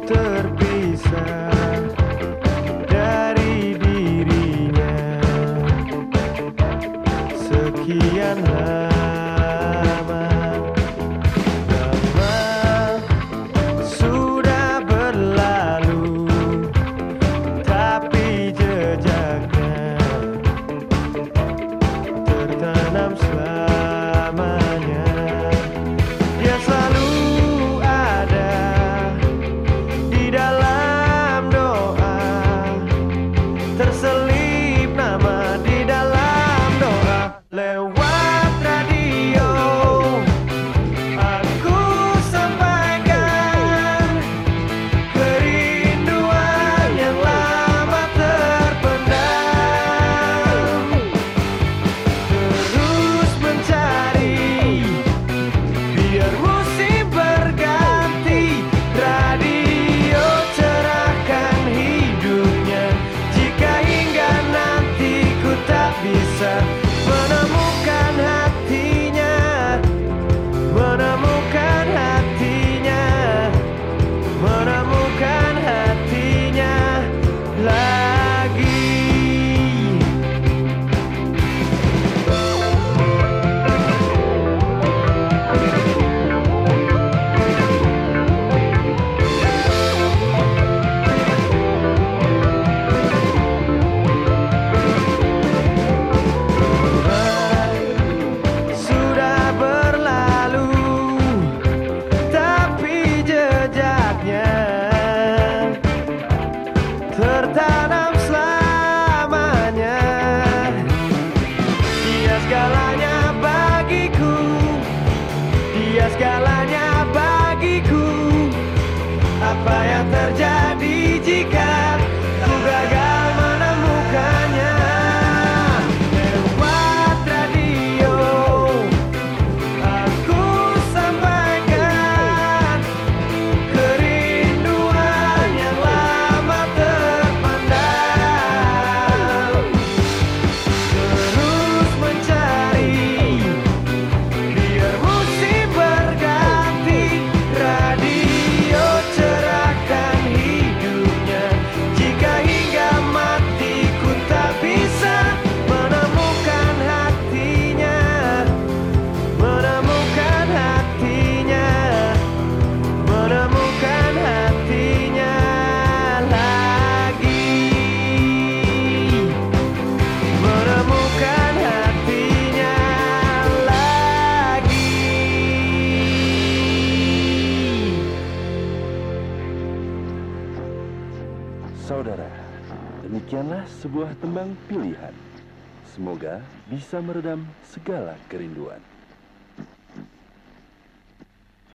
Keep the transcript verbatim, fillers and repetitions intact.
terpisah dari dirinya. Sekian lama, lama sudah berlalu, tapi jejaknya tertanam selamanya. Dia selalu ada di dalam doa, terselip nama di dalam doa. Lewat radio aku sampaikan kerinduan yang lama terpendam. Terus mencari biar musim berganti, radio cerahkan hidupnya. Jika hingga nanti ku tak bisa menemukan hatinya, menemukan hatinya, menemukan hatinya lagi. Sudah berlalu, tapi jejaknya tertanam selamanya. Dia segalanya bagiku, dia segalanya bagiku. Apa yang terjadi jika ku gagal menemukannya? Lewat radio aku sampaikan kerinduan yang lama terpendam. Terus mencari biar musim berganti, radio cerahkan hidupnya. Jika hingga mati ku tak bisa menemukan hatinya, menemukan hatinya, menemukan hatinya lagi, menemukan hatinya lagi. Saudara, demikianlah sebuah tembang pilihan. Semoga bisa meredam segala kerinduan.